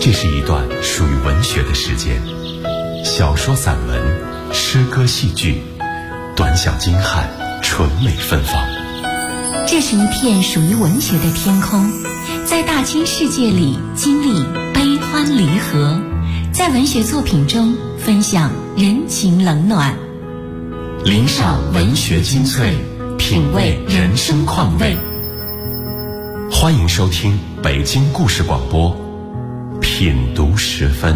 这是一段属于文学的时间，小说、散文、诗歌、戏剧，短小精悍，纯美芬芳。 这是一片属于文学的天空，在大千世界里经历悲欢离合，在文学作品中分享人情冷暖， 领赏文学精粹，品味人生况味。欢迎收听北京故事广播品读时分。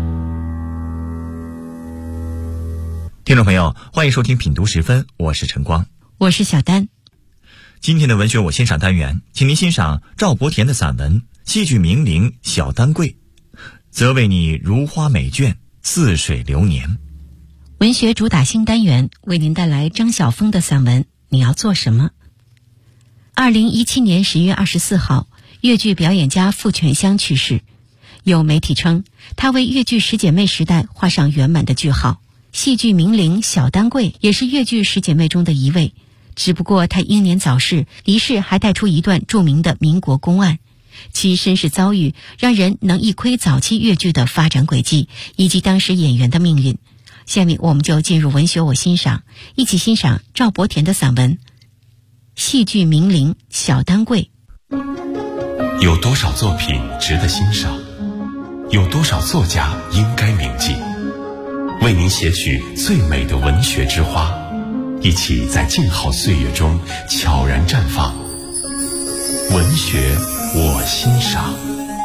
听众朋友，欢迎收听品读时分，我是晨光， 我是小丹。 今天的文学我欣赏单元，请您欣赏赵伯田的散文《戏剧名伶小丹桂》，则为你如花美眷，似水流年。 文学主打新单元为您带来张晓峰的散文《你要做什么》。2017年10月24号，粤剧表演家傅全香去世。有媒体称，她为粤剧十姐妹时代画上圆满的句号。戏剧名伶小丹桂也是粤剧十姐妹中的一位，只不过她英年早逝，离世还带出一段著名的民国公案，其身世遭遇让人能一窥早期粤剧的发展轨迹以及当时演员的命运。下面我们就进入文学我欣赏，一起欣赏赵伯田的散文《戏剧名伶小丹桂》。 有多少作品值得欣赏？有多少作家应该铭记？为您写取最美的文学之花，一起在静好岁月中悄然绽放。文学我欣赏。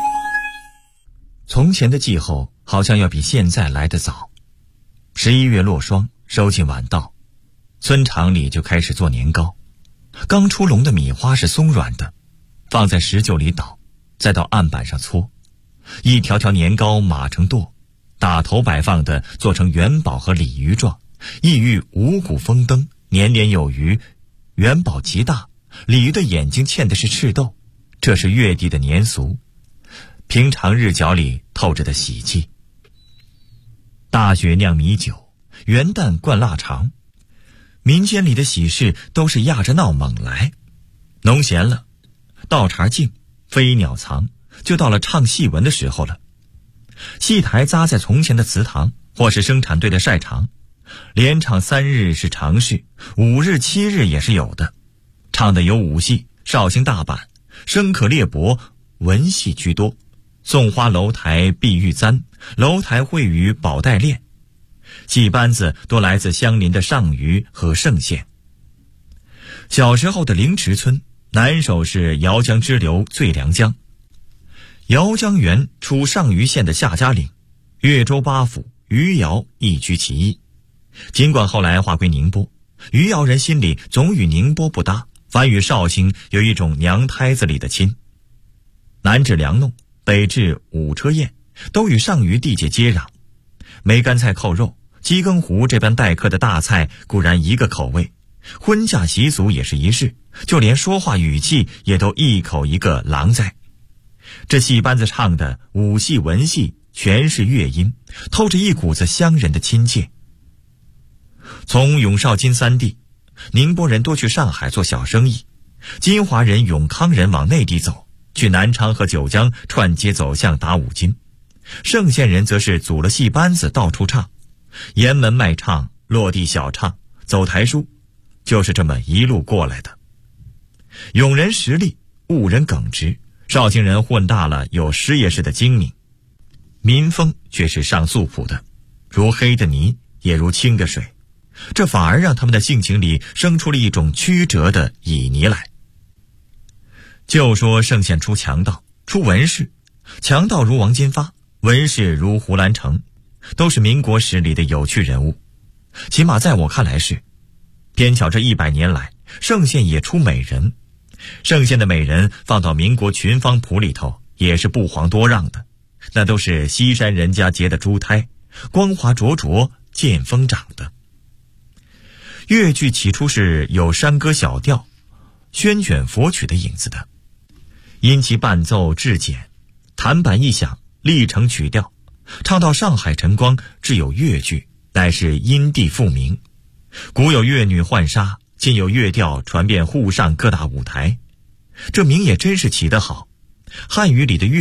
从前的季候好像要比现在来得早。11月落霜，收进晚稻，村场里就开始做年糕。刚出笼的米花是松软的，放在石臼里捣，再到案板上搓，一条条年糕码成垛，打头摆放的做成元宝和鲤鱼状，意喻五谷丰登，年年有余。元宝极大，鲤鱼的眼睛嵌的是赤豆，这是粤地的年俗，平常日角里透着的喜气。大雪酿米酒，元旦灌腊肠，民间里的喜事都是压着闹猛来。农闲了，稻茬静，飞鸟藏，就到了唱戏文的时候了。戏台扎在从前的祠堂或是生产队的晒场，连唱3日是常事，5日7日也是有的。唱的有武戏、绍兴大板、生可猎帛，文戏居多。送花楼台碧玉簪，楼台会于宝带链。戏班子多来自相邻的上虞和盛县。小时候的灵池村南首是姚江支流最良江，姚江源出上虞县的夏家岭，越州八府余姚一居其一。尽管后来划归宁波，余姚人心里总与宁波不搭，反与绍兴有一种娘胎子里的亲。南至梁弄，北至五车堰，都与上虞地界接壤。梅干菜扣肉、鸡羹糊这般待客的大菜固然一个口味，婚嫁习俗也是一式，就连说话语气也都一口一个郎在。这戏班子唱的武戏文戏全是粤音，透着一股子乡人的亲切。从永绍金3地，宁波人多去上海做小生意，金华人、永康人往内地走，去南昌和九江串街走巷打五金。盛县人则是组了戏班子到处唱，沿门卖唱，落地小唱，走台书，就是这么一路过来的。永人实力，婺人耿直，绍兴人混大了有师爷式的精明，民风却是上素朴的，如黑的泥也如清的水，这反而让他们的性情里生出了一种曲折的旖旎来。就说盛县出强盗，出文士，强盗如王金发，文士如胡兰成，都是民国史里的有趣人物。起码在我看来是。偏巧这100年来，盛县也出美人。盛县的美人放到民国群芳谱里头也是不遑多让的，那都是西山人家结的珠胎，光华灼灼，见风长的。粤剧起初是有山歌小调、宣卷佛曲的影子的，因其伴奏质简，弹板一响，立成曲调，唱到上海晨光，至有粤剧，乃是因地复名。古有粤女浣纱，今有粤调传遍沪上各大舞台，这名也真是起得好。汉语里的粤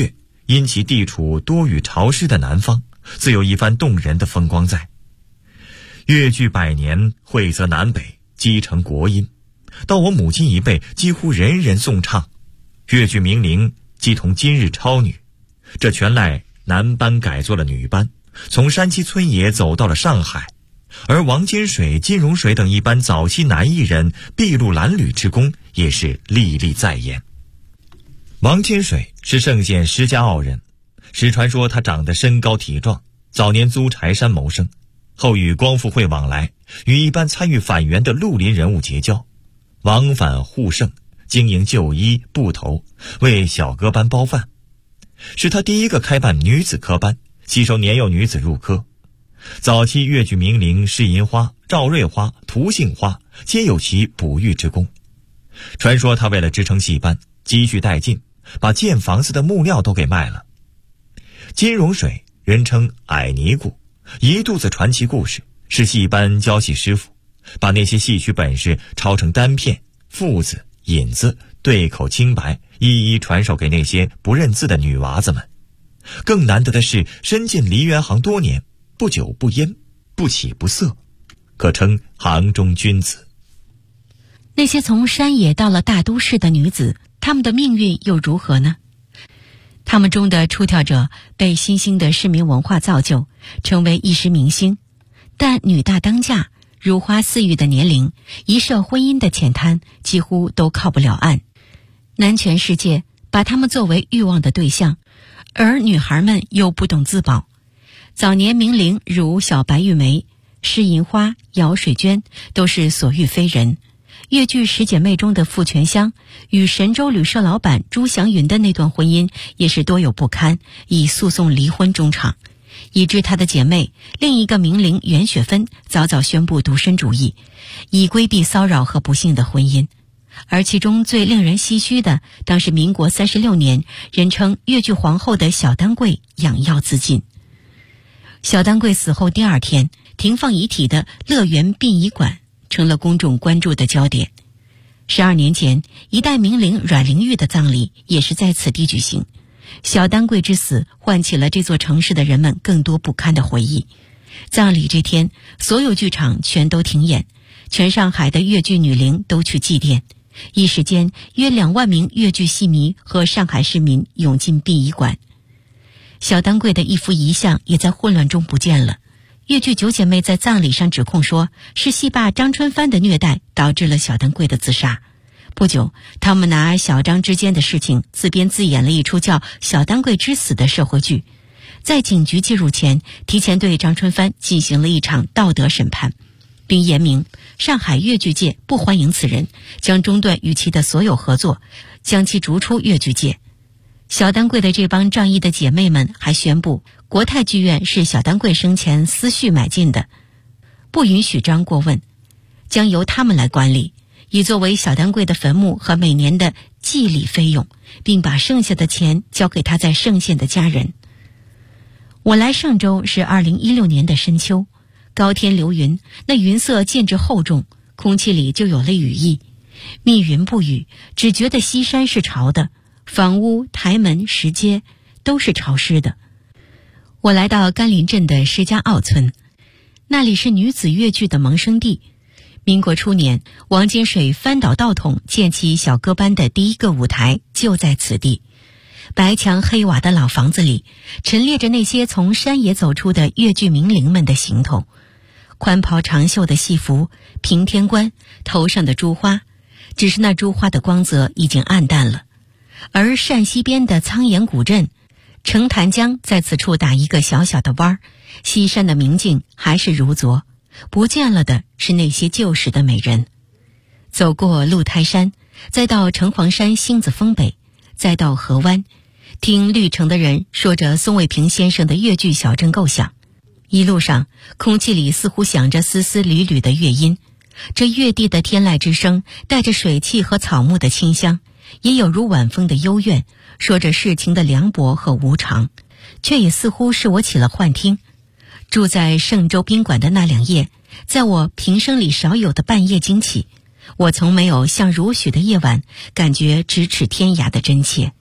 因其地处多雨潮湿的南方，自有一番动人的风光在。越剧百年，惠泽南北，积成国音。到我母亲一辈，几乎人人颂唱。越剧名伶即同今日超女，这全赖男班改做了女班，从山西村野走到了上海。而王金水、金荣水等一班早期男艺人筚路蓝缕之功也是历历在眼。王金水是盛县石家坳人，史传说他长得身高体壮，早年租柴山谋生，后与光复会往来，与一般参与反袁的绿林人物结交，往返互胜，经营旧衣布头，为小歌班包饭。是他第一个开办女子科班，吸收年幼女子入科。早期越剧名伶施银花、赵瑞花、涂杏花皆有其哺育之功。传说他为了支撑戏班，积蓄殆尽，把建房子的木料都给卖了。金荣水人称矮尼姑，一肚子传奇故事，是戏班教戏师傅，把那些戏曲本事抄成单片、腹子、引子、对口清白，一一传授给那些不认字的女娃子们。更难得的是，身进梨园行多年，不酒不烟，不起不色，可称行中君子。 那些从山野到了大都市的女子，她们的命运又如何呢？她们中的出挑者被新兴的市民文化造就，成为一时明星，但女大当嫁、如花似玉的年龄，一涉婚姻的浅滩，几乎都靠不了岸。男权世界把她们作为欲望的对象，而女孩们又不懂自保。早年名伶如小白玉梅、施银花、姚水娟都是所遇非人。越剧十姐妹中的傅全香与神州旅社老板朱祥云的那段婚姻也是多有不堪，以诉讼离婚终场，以致她的姐妹另一个名伶袁雪芬早早宣布独身主义，以规避骚扰和不幸的婚姻。而其中最令人唏嘘的，当是民国36年，人称越剧皇后的小丹桂养药自尽。小丹桂死后第二天，停放遗体的乐园殡仪馆成了公众关注的焦点。12年前，一代名伶阮玲玉的葬礼也是在此地举行。小丹桂之死唤起了这座城市的人们更多不堪的回忆。葬礼这天，所有剧场全都停演，全上海的越剧女伶都去祭奠。一时间，约2万名越剧戏迷和上海市民涌进殡仪馆。小丹桂的一幅遗像也在混乱中不见了。越剧九姐妹在葬礼上指控说，是戏霸张春帆的虐待导致了小丹桂的自杀。不久，他们拿小张之间的事情自编自演了一出叫《小丹桂之死》的社会剧，在警局介入前，提前对张春帆进行了一场道德审判，并言明上海越剧界不欢迎此人，将中断与其的所有合作，将其逐出越剧界。小丹桂的这帮仗义的姐妹们还宣布，国泰剧院是小丹桂生前私蓄买进的，不允许张过问，将由他们来管理，以作为小丹桂的坟墓和每年的祭礼费用，并把剩下的钱交给他在盛县的家人。我来上周是2016年的深秋，高天流云，那云色渐至厚重，空气里就有了雨意。密云不雨，只觉得西山是潮的，房屋、台门、石阶都是潮湿的。我来到甘林镇的石家坳村，那里是女子越剧的萌生地。民国初年，王金水翻倒道统建起小歌班的第一个舞台就在此地。白墙黑瓦的老房子里，陈列着那些从山野走出的越剧名伶们的行头，宽袍长袖的戏服，平天冠，头上的珠花，只是那珠花的光泽已经暗淡了。而陕西边的苍岩古镇，澄潭江在此处打一个小小的弯儿，西山的明镜还是如昨，不见了的是那些旧时的美人。走过鹿胎山，再到城隍山星子峰北，再到河湾，听绿城的人说着宋卫平先生的越剧小镇构想。一路上，空气里似乎响着丝丝缕缕的乐音，这越地的天籁之声带着水汽和草木的清香，也有如晚风的幽怨，说着世情的凉薄和无常，却也似乎是我起了幻听。住在盛州宾馆的那2夜，在我平生里少有的半夜惊起，我从没有像如许的夜晚感觉咫尺天涯的真切。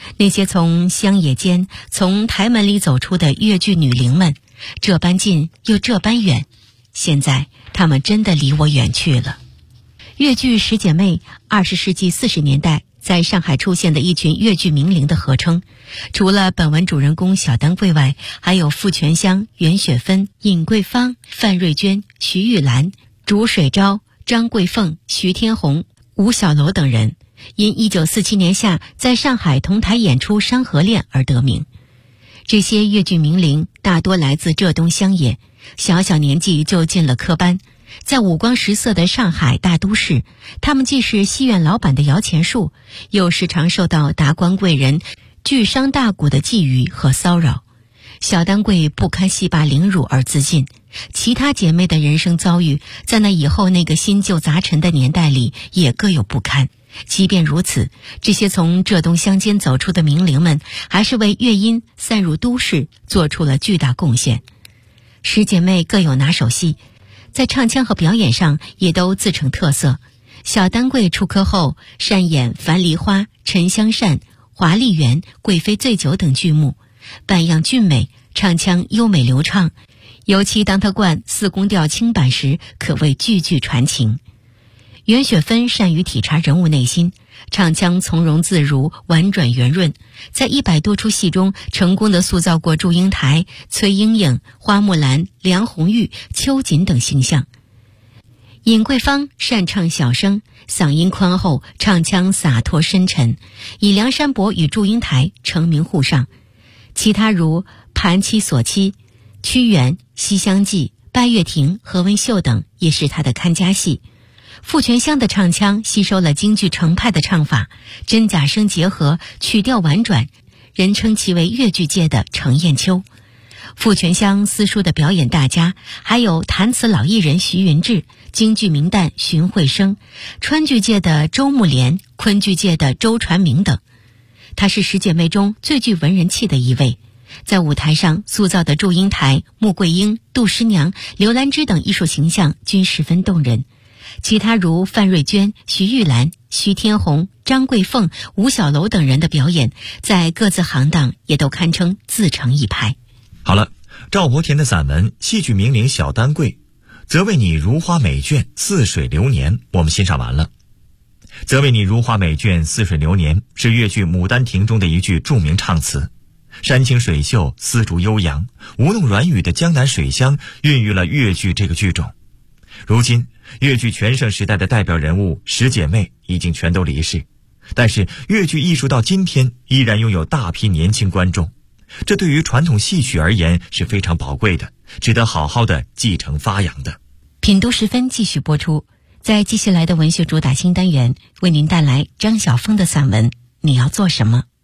那些从乡野间、从台门里走出的越剧女伶们，这般近又这般远，现在她们真的离我远去了。越剧十姐妹，20世纪40年代在上海出现的一群越剧名伶的合称。除了本文主人公小丹桂外，还有傅全香、袁雪芬、尹桂芳、范瑞娟、徐玉兰、竺水昭、张桂凤、徐天红、吴小楼等人，因1947年夏在上海同台演出《山河恋》而得名。这些越剧名伶大多来自浙东乡野，小小年纪就进了科班。在五光十色的上海大都市，他们既是戏院老板的摇钱树，又时常受到达官贵人巨商大贾的觊觎和骚扰。小丹桂不堪戏霸凌辱而自尽，其他姐妹的人生遭遇在那以后那个新旧杂陈的年代里也各有不堪。即便如此，这些从浙东乡间走出的名伶们还是为乐音散入都市做出了巨大贡献。十姐妹各有拿手戏，在唱腔和表演上也都自成特色。小丹桂出科后擅演《樊梨花》《沉香扇》《华丽园》《贵妃醉酒》等剧目，扮样俊美，唱腔优美流畅，尤其当她灌四宫调清板时，可谓句句传情。袁雪芬善于体察人物内心，唱腔从容自如，婉转圆润，在100多出戏中成功地塑造过祝英台、崔莺莺、花木兰、梁红玉、秋瑾等形象。尹桂芳擅唱小生，嗓音宽厚，唱腔洒脱深沉，以梁山伯与祝英台成名沪上。其他如盘妻锁妻、屈原、西厢记、拜月亭、何文秀等也是他的看家戏。傅全香的唱腔吸收了京剧程派的唱法，真假声结合，曲调婉转，人称其为越剧界的程砚秋。傅全香私塾的表演大家，还有弹词老艺人徐云志、京剧名旦荀慧生、川剧界的周慕莲、昆剧界的周传明等。她是十姐妹中最具文人气的一位，在舞台上塑造的祝英台、穆桂英、杜十娘、刘兰芝等艺术形象均十分动人。其他如范瑞娟、徐玉兰、徐天红、张桂凤、吴小楼等人的表演，在各自行当也都堪称自成一派。 好了，赵伯田的散文《戏剧名伶小丹桂》，则为你如花美眷，似水流年，我们欣赏完了。则为你如花美眷，似水流年是越剧《牡丹亭》中的一句著名唱词。山清水秀，丝竹悠扬，吴弄软语的江南水乡孕育了越剧这个剧种。如今越剧全盛时代的代表人物十姐妹已经全都离世，但是越剧艺术到今天依然拥有大批年轻观众，这对于传统戏曲而言是非常宝贵的，值得好好的继承发扬的。 品读时分继续播出，在接下来的文学主打新单元，为您带来张晓峰的散文《你要做什么》。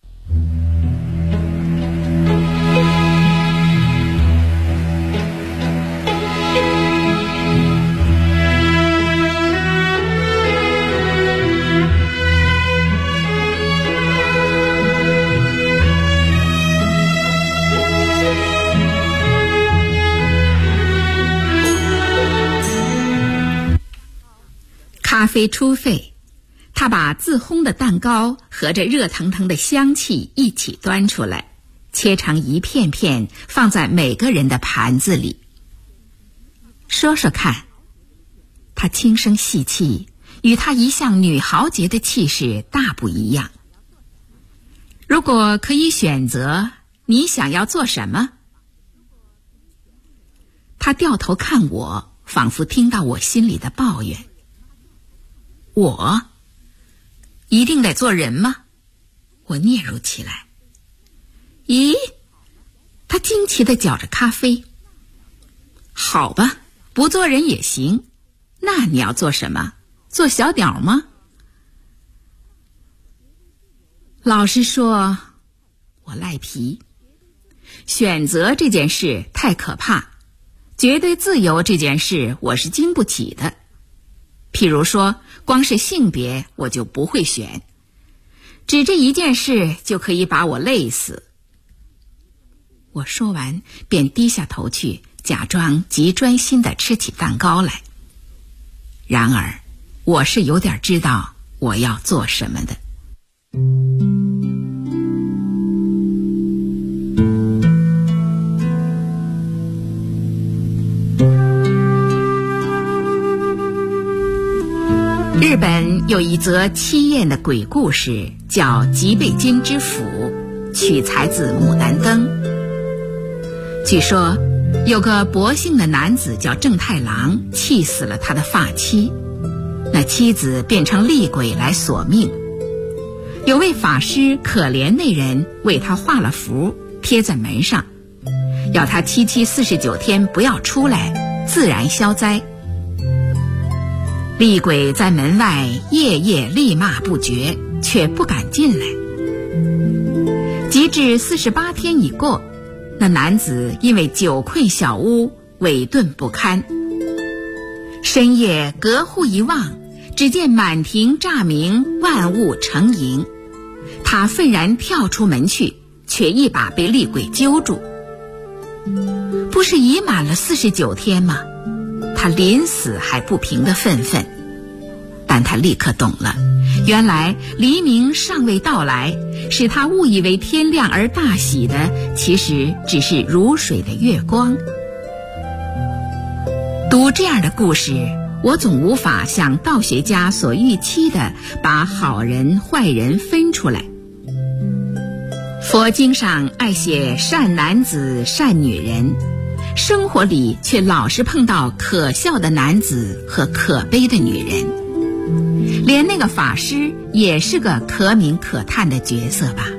咖啡出沸，他把自烘的蛋糕和着热腾腾的香气一起端出来，切成一片片放在每个人的盘子里。说说看，他轻声细气，与他一向女豪杰的气势大不一样。如果可以选择，你想要做什么？他掉头看我，仿佛听到我心里的抱怨。我一定得做人吗？我嗫嚅起来。咦，他惊奇地搅着咖啡。好吧，不做人也行。那你要做什么？做小鸟吗？老实说，我赖皮。选择这件事太可怕，绝对自由这件事我是经不起的。譬如说，光是性别我就不会选，只这一件事就可以把我累死。我说完便低下头去，假装极专心地吃起蛋糕来。然而我是有点知道我要做什么的。 日本有一则凄艳的鬼故事，叫《吉备津之府》，取材自《牡丹灯》。据说有个薄幸的男子叫正太郎，气死了他的发妻，那妻子变成厉鬼来索命。有位法师可怜那人，为他画了符贴在门上，要他七七49天不要出来，自然消灾。厉鬼在门外夜夜厉骂不绝，却不敢进来。及至48天已过，那男子因为久困小屋，萎顿不堪。深夜隔户一望，只见满庭乍明，万物成营。他愤然跳出门去，却一把被厉鬼揪住。不是已满了49天吗？他临死还不平的愤愤。但他立刻懂了，原来黎明尚未到来，使他误以为天亮而大喜的，其实只是如水的月光。读这样的故事，我总无法像道学家所预期的把好人坏人分出来。佛经上爱写善男子善女人，生活里却老是碰到可笑的男子和可悲的女人。连那个法师也是个可悯可叹的角色吧。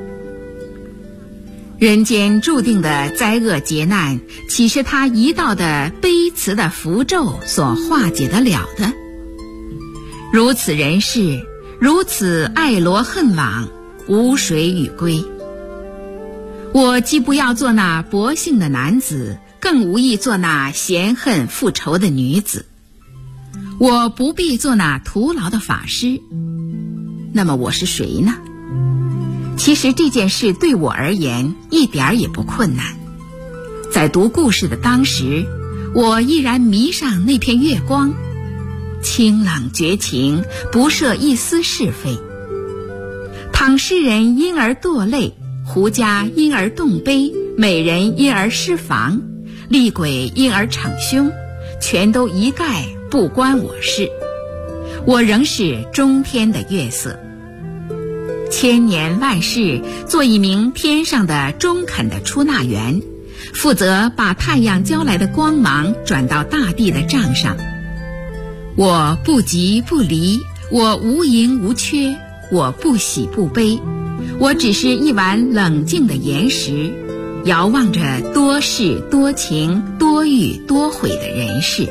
人间注定的灾厄劫难，岂是他一道的悲慈的符咒所化解得了的？如此人世，如此爱罗恨网，无水与归。我既不要做那薄幸的男子，更无意做那嫌恨复仇的女子。我不必做那徒劳的法师，那么我是谁呢？其实这件事对我而言一点也不困难。在读故事的当时，我依然迷上那片月光，清冷绝情，不涉一丝是非。倘诗人因而堕泪，胡家因而动悲，美人因而失防，厉鬼因而逞凶，全都一概不关我事，我仍是中天的月色。千年万世，做一名天上的中肯的出纳员，负责把太阳交来的光芒转到大地的账上。我不急不离，我无盈无缺，我不喜不悲，我只是一碗冷静的岩石，遥望着多事多情多欲多悔的人世。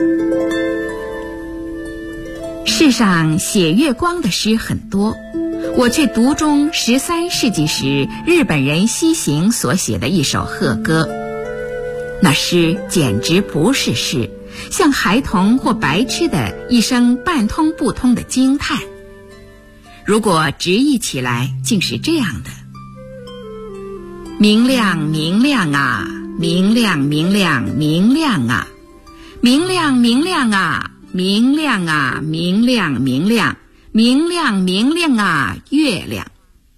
世上写月光的诗很多，我却读中13世纪时日本人西行所写的一首贺歌。那诗简直不是诗，像孩童或白痴的一声半通不通的惊叹。如果直译起来，竟是这样的：明亮明亮啊，明亮明亮明亮啊，明亮明亮啊，明亮啊，明亮明亮明亮明亮啊，月亮。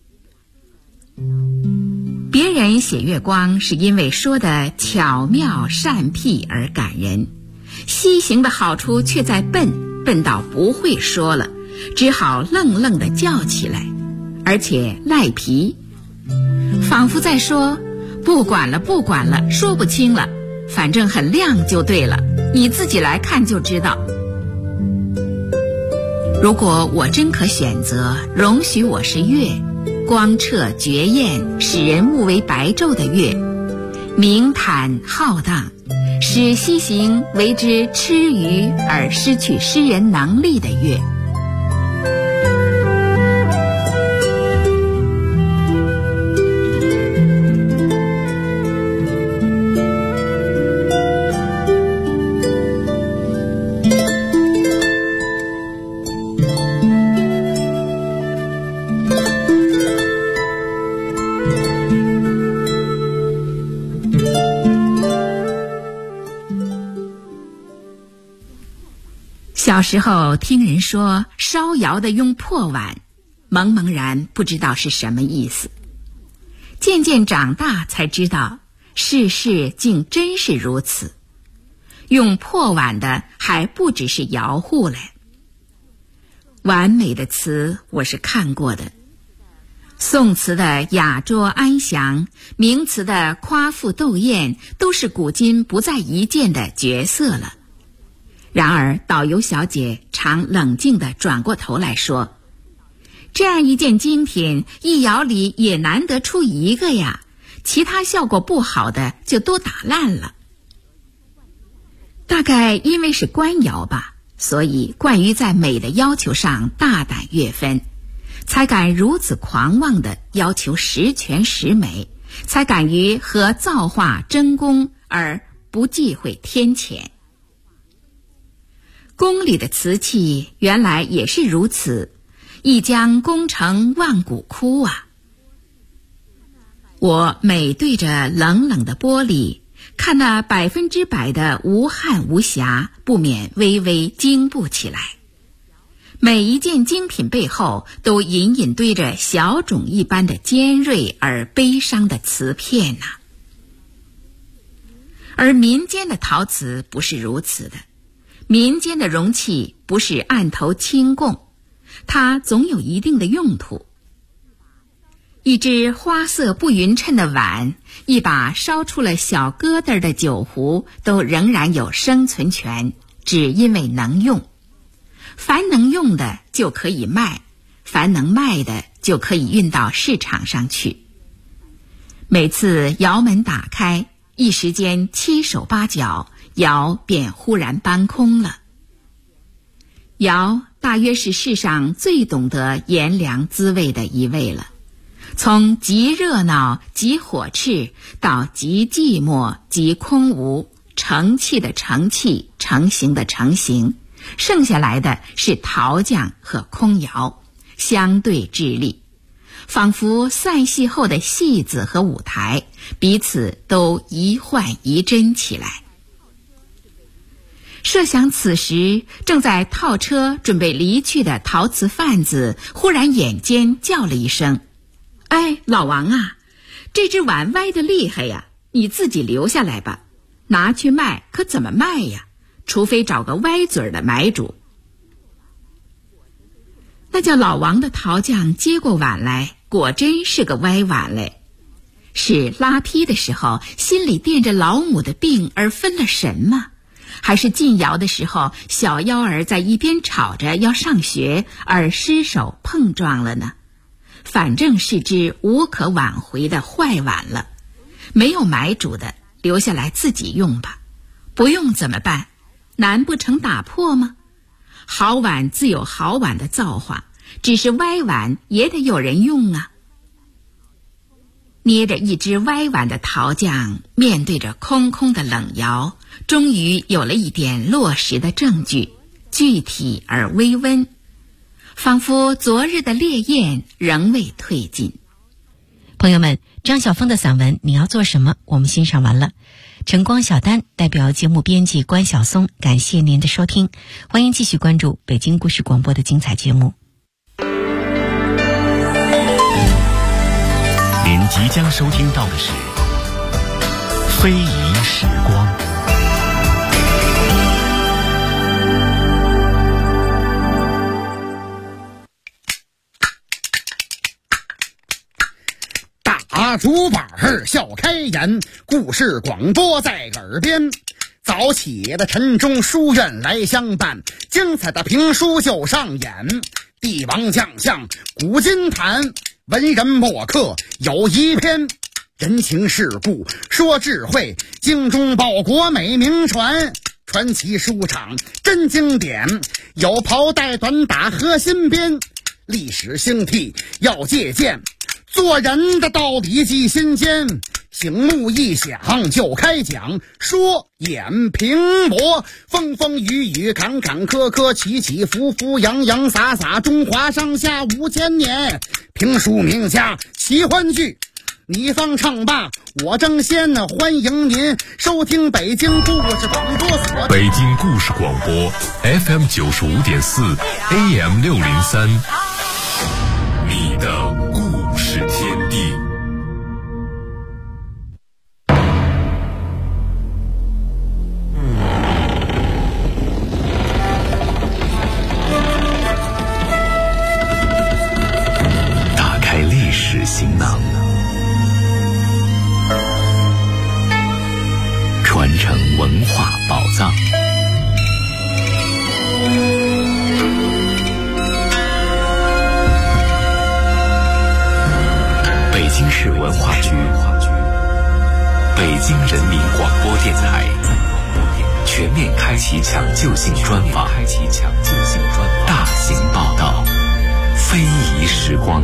别人写月光是因为说的巧妙善辟而感人，西行的好处却在笨到不会说了，只好愣愣地叫起来，而且赖皮，仿佛在说不管了不管了，说不清了，反正很亮就对了，你自己来看就知道。如果我真可选择，容许我是月，光彻绝艳，使人目为白昼的月，明坦浩荡，使西行为之痴愚而失去诗人能力的月。小时候听人说烧窑的用破碗，茫茫然不知道是什么意思。渐渐长大才知道，世事竟真是如此。用破碗的还不只是窑户嘞。 完美的词我是看过的，宋词的雅卓安详，明词的夸父斗艳，都是古今不再一见的绝色了。然而导游小姐常冷静地转过头来说，这样一件精品，一窑里也难得出一个呀，其他效果不好的就都打烂了。大概因为是官窑吧，所以冠于在美的要求上大胆越分，才敢如此狂妄地要求十全十美，才敢于和造化争功而不忌讳天谴。宫里的瓷器原来也是如此，一将功成万骨枯啊！我每对着冷冷的玻璃，看那100%的无憾无瑕，不免微微惊怖起来。每一件精品背后，都隐隐堆着小种一般的尖锐而悲伤的瓷片呐。而民间的陶瓷不是如此的，民间的容器不是案头轻供，它总有一定的用途。一只花色不匀称的碗，一把烧出了小疙瘩的酒壶，都仍然有生存权，只因为能用。凡能用的就可以卖，凡能卖的就可以运到市场上去。每次窑门打开，一时间七手八脚，窑便忽然搬空了。窑大约是世上最懂得炎凉滋味的一位了，从极热闹极火炽到极寂寞极空无，成器的成器，成型的成型，剩下来的是陶匠和空窑，相对致力，仿佛散戏后的戏子和舞台，彼此都一幻一真起来。设想此时正在套车准备离去的陶瓷贩子，忽然眼尖叫了一声：“哎，老王啊，这只碗歪得厉害呀，你自己留下来吧，拿去卖可怎么卖呀？除非找个歪嘴的买主。”那叫老王的陶匠接过碗来，果真是个歪碗嘞。是拉坯的时候心里惦着老母的病而分了神吗？还是进窑的时候小幺儿在一边吵着要上学而失手碰撞了呢？反正是只无可挽回的坏碗了，没有买主的，留下来自己用吧。不用怎么办？难不成打破吗？好碗自有好碗的造化，只是歪碗也得有人用啊。捏着一只歪碗的陶匠，面对着空空的冷窑，终于有了一点落实的证据，具体而微温，仿佛昨日的烈焰仍未退尽。 朋友们，张晓峰的散文《你要做什么》我们欣赏完了。晨光小丹代表节目编辑关晓松，感谢您的收听，欢迎继续关注北京故事广播的精彩节目。 您即将收听到的是非遗时光。 大竹板笑开颜，故事广播在耳边。早起的晨钟书院来相伴，精彩的评书就上演。帝王将相古今谈，文人墨客有一篇。人情世故说智慧，精忠报国美名传。传奇书场真经典，有袍带短打和新编。历史兴替要借鉴，做人的道理记心间。醒目一响就开讲，说演评驳，风风雨雨坎坎坷坷，起起伏伏洋洋洒洒，中华上下5000年。评书名家奇欢聚，你方唱罢我争先，欢迎您收听北京故事广播所。 北京故事广播 FM 95.4 AM 603，你的故事天地。 北京市文化局、北京人民广播电台全面开启抢救性专访，大型报道，非遗时光。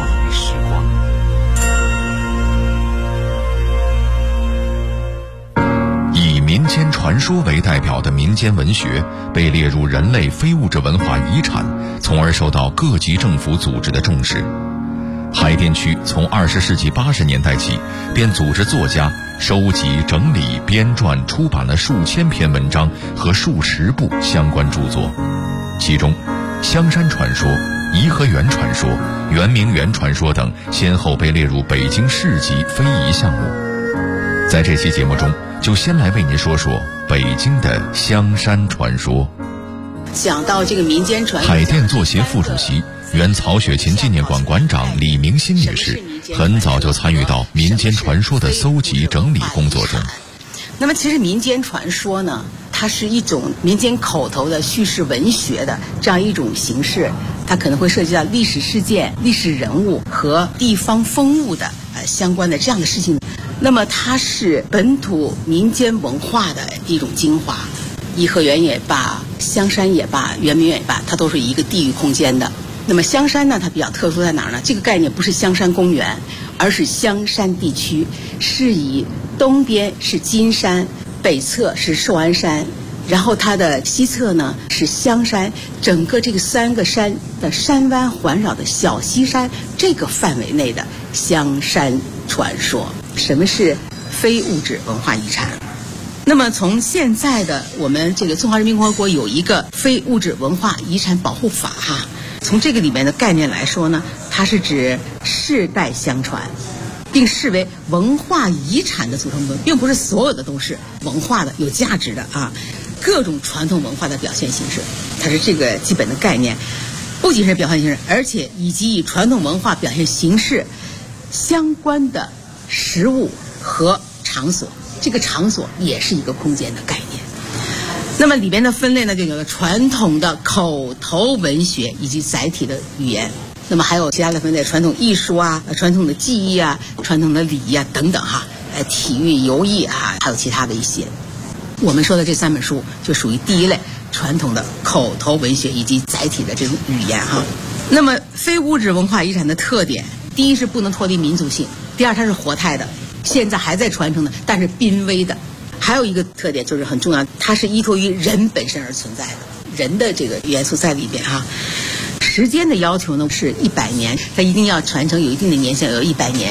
以民间传说为代表的民间文学被列入人类非物质文化遗产，从而受到各级政府组织的重视。海淀区从20世纪80年代起，便组织作家收集、整理、编撰、出版了数千篇文章和数十部相关著作，其中香山传说、颐和园传说、圆明园传说等先后被列入北京市级非遗项目。在这期节目中，就先来为您说说北京的香山传说。 讲到这个民间传说， 海淀作协副主席、原曹雪芹纪念馆馆长李明新女士很早就参与到民间传说的搜集整理工作中。 那么其实民间传说呢，它是一种民间口头的叙事文学的这样一种形式，它可能会涉及到历史事件、历史人物和地方风物的相关的这样的事情。那么它是本土民间文化的一种精华，颐和园也罢，香山也罢，圆明园也罢，它都是一个地域空间的。那么香山呢，它比较特殊在哪儿呢？这个概念不是香山公园，而是香山地区，是以东边是金山，北侧是寿安山，然后它的西侧呢是香山，整个这个3个山的山湾环绕的小西山这个范围内的香山传说。什么是非物质文化遗产？那么从现在的我们这个中华人民共和国有一个非物质文化遗产保护法哈，从这个里面的概念来说呢，它是指世代相传，并视为文化遗产的组成部分，并不是所有的都是文化的、有价值的啊，各种传统文化的表现形式，它是这个基本的概念。不仅是表现形式，而且以及与传统文化表现形式相关的实物和场所，这个场所也是一个空间的概念。那么里边的分类呢，就有了传统的口头文学以及载体的语言，那么还有其他的分类，传统艺术啊、传统的技艺啊、传统的礼仪啊等等哈，体育、游艺啊，还有其他的一些。我们说的这3本书就属于第一类传统的口头文学以及载体的这种语言哈。那么非物质文化遗产的特点，第一是不能脱离民族性，第二它是活态的，现在还在传承的，但是濒危的。还有一个特点就是很重要，它是依托于人本身而存在的，人的这个元素在里边哈。时间的要求呢是100年，它一定要传承有一定的年限，有100年。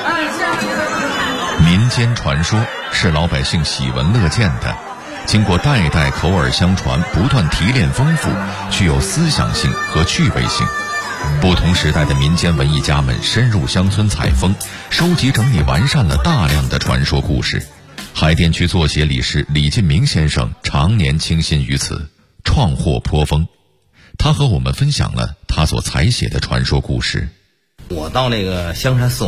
民间传说是老百姓喜闻乐见的，经过代代口耳相传，不断提炼丰富，具有思想性和趣味性。不同时代的民间文艺家们深入乡村采风，收集整理完善了大量的传说故事。海淀区作协理事李进明先生常年倾心于此，创获颇丰。他和我们分享了他所采写的传说故事。 我到那个香山4